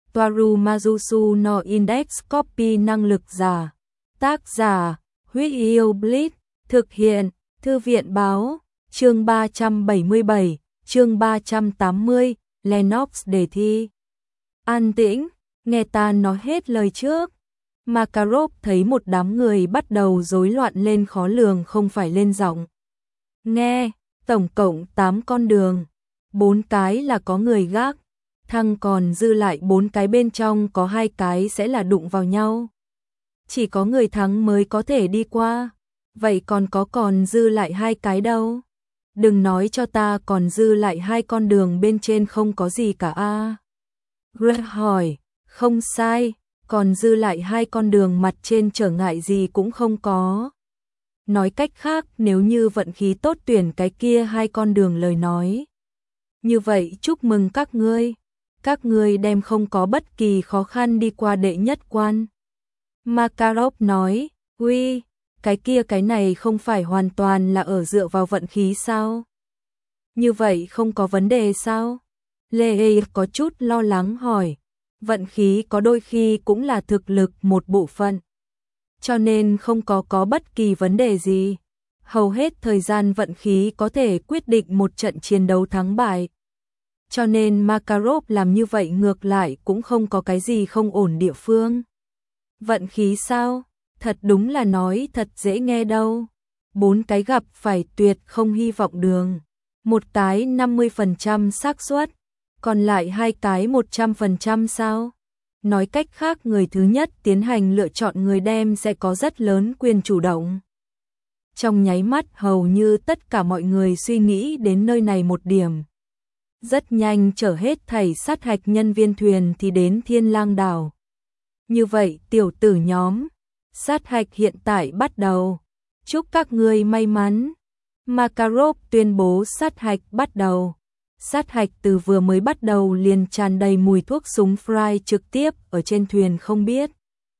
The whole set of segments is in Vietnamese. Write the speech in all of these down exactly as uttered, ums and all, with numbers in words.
Toaru Majusu no Index Copy năng lực giả. Tác giả, Huyết Yêu Blitz, thực hiện, Thư viện báo, chương ba trăm bảy mươi bảy, chương ba trăm tám mươi, Lennox đề thi. An tĩnh, nghe ta nói hết lời trước. Makarov thấy một đám người bắt đầu rối loạn lên khó lường không phải lên giọng. Nghe, tổng cộng tám con đường, bốn cái là có người gác, thăng còn dư lại bốn cái bên trong có hai cái sẽ là đụng vào nhau. Chỉ có người thắng mới có thể đi qua, vậy còn có còn dư lại hai cái đâu? Đừng nói cho ta còn dư lại hai con đường bên trên không có gì cả a. À. Greg hỏi, không sai, còn dư lại hai con đường mặt trên trở ngại gì cũng không có. Nói cách khác, nếu như vận khí tốt tuyển cái kia hai con đường lời nói. Như vậy chúc mừng các ngươi, các ngươi đem không có bất kỳ khó khăn đi qua đệ nhất quan. Makarov nói, uy, cái kia cái này không phải hoàn toàn là ở dựa vào vận khí sao? Như vậy không có vấn đề sao? Lê có chút lo lắng hỏi, vận khí có đôi khi cũng là thực lực một bộ phận. Cho nên không có có bất kỳ vấn đề gì. Hầu hết thời gian vận khí có thể quyết định một trận chiến đấu thắng bại. Cho nên Makarov làm như vậy ngược lại cũng không có cái gì không ổn địa phương. Vận khí sao? Thật đúng là nói thật dễ nghe đâu. Bốn cái gặp phải tuyệt không hy vọng đường. Một cái năm mươi phần trăm xác suất, còn lại hai cái một trăm phần trăm sao? Nói cách khác người thứ nhất tiến hành lựa chọn người đem sẽ có rất lớn quyền chủ động. Trong nháy mắt hầu như tất cả mọi người suy nghĩ đến nơi này một điểm. Rất nhanh chở hết thảy sát hạch nhân viên thuyền thì đến Thiên Lang đảo. Như vậy tiểu tử nhóm, sát hạch hiện tại bắt đầu. Chúc các ngươi may mắn. Makarov tuyên bố sát hạch bắt đầu. Sát hạch từ vừa mới bắt đầu liền tràn đầy mùi thuốc súng fry trực tiếp ở trên thuyền không biết.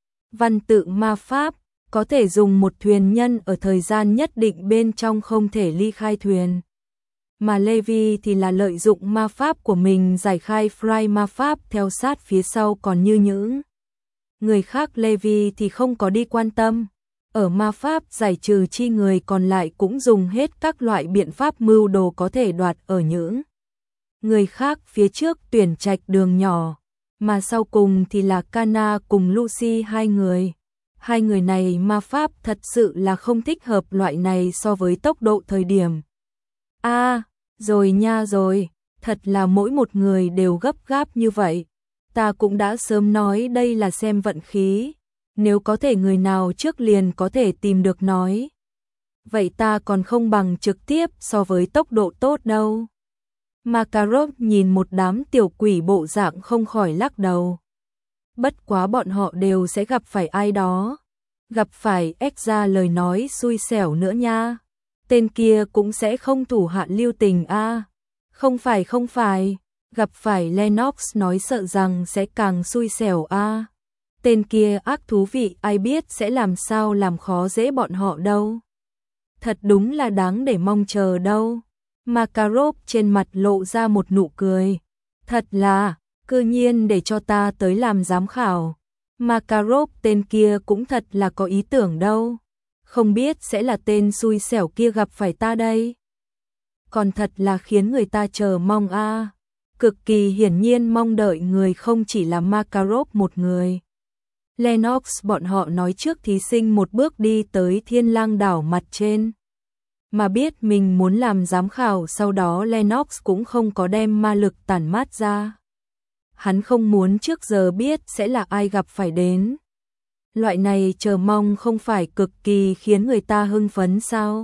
Văn tự ma pháp, có thể dùng một thuyền nhân ở thời gian nhất định bên trong không thể ly khai thuyền. Mà Levi thì là lợi dụng ma pháp của mình giải khai fry ma pháp theo sát phía sau còn như những người khác. Levi thì không có đi quan tâm. Ở ma pháp giải trừ chi người còn lại cũng dùng hết các loại biện pháp mưu đồ có thể đoạt ở những người khác phía trước tuyển trạch đường nhỏ, mà sau cùng thì là Kana cùng Lucy hai người. Hai người này ma pháp thật sự là không thích hợp loại này so với tốc độ thời điểm. A, à, rồi nha rồi, thật là mỗi một người đều gấp gáp như vậy. Ta cũng đã sớm nói đây là xem vận khí, nếu có thể người nào trước liền có thể tìm được nói. Vậy ta còn không bằng trực tiếp so với tốc độ tốt đâu. Makarov nhìn một đám tiểu quỷ bộ dạng không khỏi lắc đầu. Bất quá bọn họ đều sẽ gặp phải ai đó. Gặp phải Exra lời nói xui xẻo nữa nha. Tên kia cũng sẽ không thủ hạ lưu tình a. À. Không phải không phải, gặp phải Lennox nói sợ rằng sẽ càng xui xẻo a. À. Tên kia ác thú vị ai biết sẽ làm sao làm khó dễ bọn họ đâu. Thật đúng là đáng để mong chờ đâu. Makarov trên mặt lộ ra một nụ cười. Thật là, cư nhiên để cho ta tới làm giám khảo. Makarov tên kia cũng thật là có ý tưởng đâu. Không biết sẽ là tên xui xẻo kia gặp phải ta đây. Còn thật là khiến người ta chờ mong a. À. Cực kỳ hiển nhiên mong đợi người không chỉ là Makarov một người. Lennox bọn họ nói trước thí sinh một bước đi tới Thiên Lang đảo mặt trên. Mà biết mình muốn làm giám khảo, sau đó Lennox cũng không có đem ma lực tản mát ra. Hắn không muốn trước giờ biết sẽ là ai gặp phải đến. Loại này chờ mong không phải cực kỳ khiến người ta hưng phấn sao?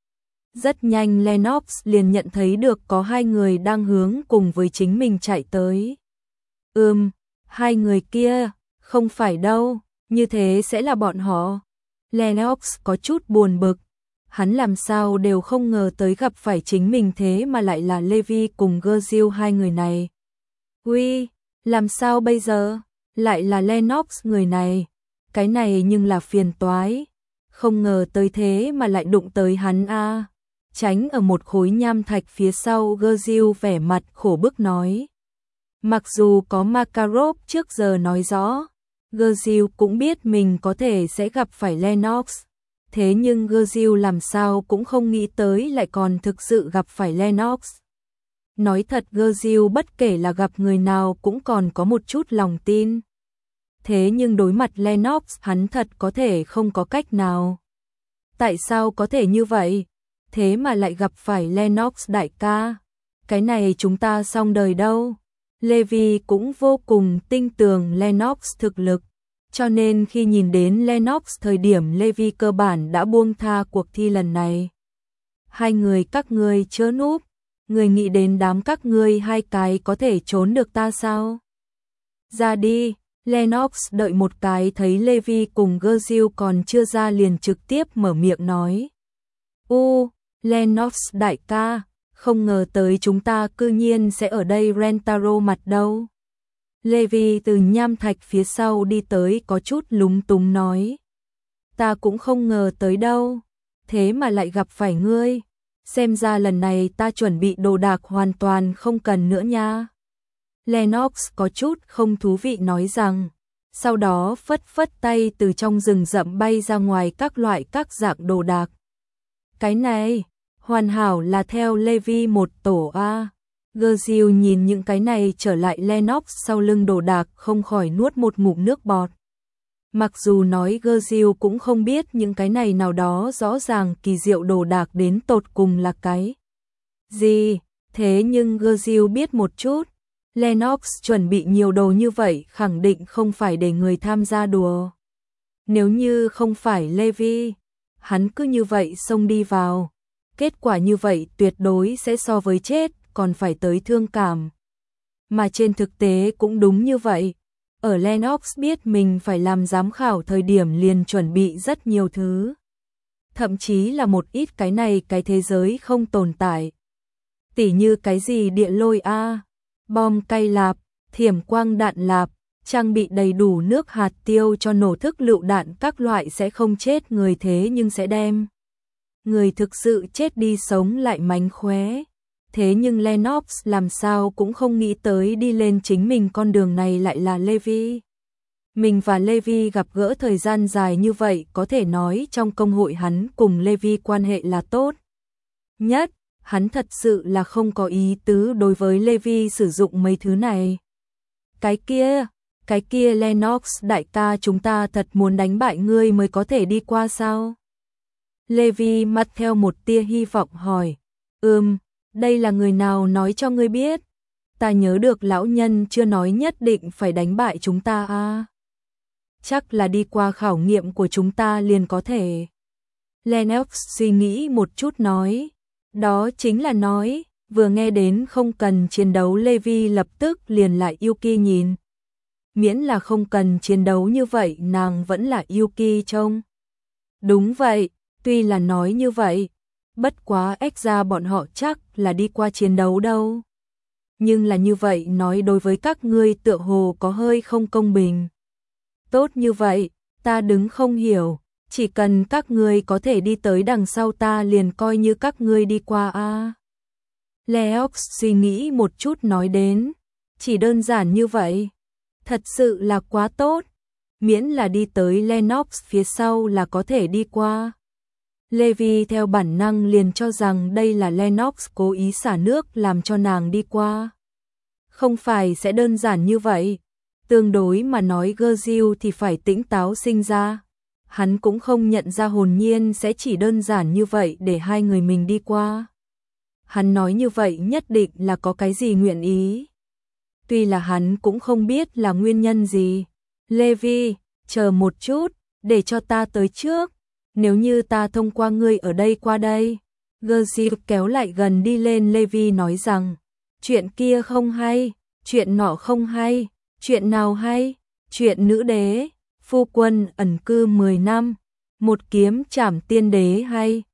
Rất nhanh Lennox liền nhận thấy được có hai người đang hướng cùng với chính mình chạy tới. Ừm, hai người kia, không phải đâu, như thế sẽ là bọn họ. Lennox có chút buồn bực. Hắn làm sao đều không ngờ tới gặp phải chính mình thế mà lại là Levi cùng Gurgil hai người này. Uy, làm sao bây giờ? Lại là Lennox người này. Cái này nhưng là phiền toái. Không ngờ tới thế mà lại đụng tới hắn a. À. Tránh ở một khối nham thạch phía sau, Gurgil vẻ mặt khổ bức nói. Mặc dù có Makarov trước giờ nói rõ, Gurgil cũng biết mình có thể sẽ gặp phải Lennox. Thế nhưng Gurgil làm sao cũng không nghĩ tới lại còn thực sự gặp phải Lennox. Nói thật Gurgil bất kể là gặp người nào cũng còn có một chút lòng tin. Thế nhưng đối mặt Lennox hắn thật có thể không có cách nào. Tại sao có thể như vậy? Thế mà lại gặp phải Lennox đại ca. Cái này chúng ta xong đời đâu. Levi cũng vô cùng tin tưởng Lennox thực lực. Cho nên khi nhìn đến Lennox thời điểm Levi cơ bản đã buông tha cuộc thi lần này. Hai người các ngươi chớ núp. Người nghĩ đến đám các ngươi hai cái có thể trốn được ta sao? Ra đi. Lennox đợi một cái thấy Levi cùng Gurgil còn chưa ra liền trực tiếp mở miệng nói. U, Lennox đại ca, không ngờ tới chúng ta cư nhiên sẽ ở đây Rentaro mặt đâu. Levi từ nham thạch phía sau đi tới có chút lúng túng nói. Ta cũng không ngờ tới đâu, thế mà lại gặp phải ngươi. Xem ra lần này ta chuẩn bị đồ đạc hoàn toàn không cần nữa nha. Lennox có chút không thú vị nói rằng, sau đó phất phất tay từ trong rừng rậm bay ra ngoài các loại các dạng đồ đạc. Cái này, hoàn hảo là theo Levi một tổ A. Gurgil nhìn những cái này trở lại Lennox sau lưng đồ đạc không khỏi nuốt một ngụm nước bọt. Mặc dù nói Gurgil cũng không biết những cái này nào đó rõ ràng kỳ diệu đồ đạc đến tột cùng là cái gì, thế nhưng Gurgil biết một chút. Lennox chuẩn bị nhiều đồ như vậy khẳng định không phải để người tham gia đùa. Nếu như không phải Levi, hắn cứ như vậy xông đi vào. Kết quả như vậy tuyệt đối sẽ so với chết còn phải tới thương cảm. Mà trên thực tế cũng đúng như vậy. Ở Lennox biết mình phải làm giám khảo thời điểm liền chuẩn bị rất nhiều thứ. Thậm chí là một ít cái này cái thế giới không tồn tại. Tỉ như cái gì địa lôi A, bom cay lạp, thiểm quang đạn lạp, trang bị đầy đủ nước hạt tiêu cho nổ thức lựu đạn các loại sẽ không chết người thế nhưng sẽ đem người thực sự chết đi sống lại mánh khóe. Thế nhưng Lennox làm sao cũng không nghĩ tới đi lên chính mình con đường này lại là Levi. Mình và Levi gặp gỡ thời gian dài như vậy có thể nói trong công hội hắn cùng Levi quan hệ là tốt nhất. Hắn thật sự là không có ý tứ đối với Levi sử dụng mấy thứ này. Cái kia, cái kia Lennox đại ca chúng ta thật muốn đánh bại ngươi mới có thể đi qua sao? Levi mắt theo một tia hy vọng hỏi. Ừm, đây là người nào nói cho ngươi biết? Ta nhớ được lão nhân chưa nói nhất định phải đánh bại chúng ta à? Chắc là đi qua khảo nghiệm của chúng ta liền có thể. Lennox suy nghĩ một chút nói. Đó chính là nói, vừa nghe đến không cần chiến đấu Levi lập tức liền lại Yuki nhìn. Miễn là không cần chiến đấu như vậy nàng vẫn là Yuki trông. Đúng vậy, tuy là nói như vậy, bất quá ếch ra bọn họ chắc là đi qua chiến đấu đâu. Nhưng là như vậy nói đối với các ngươi tựa hồ có hơi không công bình. Tốt như vậy, ta đứng không hiểu. Chỉ cần các ngươi có thể đi tới đằng sau ta liền coi như các ngươi đi qua a. À. Lennox suy nghĩ một chút nói đến, chỉ đơn giản như vậy, thật sự là quá tốt, miễn là đi tới Lennox phía sau là có thể đi qua. Levi theo bản năng liền cho rằng đây là Lennox cố ý xả nước làm cho nàng đi qua. Không phải sẽ đơn giản như vậy, tương đối mà nói Gurgil thì phải tỉnh táo sinh ra. Hắn cũng không nhận ra hồn nhiên sẽ chỉ đơn giản như vậy để hai người mình đi qua. Hắn nói như vậy nhất định là có cái gì nguyện ý. Tuy là hắn cũng không biết là nguyên nhân gì. Levi, chờ một chút, để cho ta tới trước. Nếu như ta thông qua ngươi ở đây qua đây. Gurgil kéo lại gần đi lên Levi nói rằng, chuyện kia không hay, chuyện nọ không hay, chuyện nào hay, chuyện nữ đế. Phu quân ẩn cư mười năm, một kiếm trảm tiên đế hay.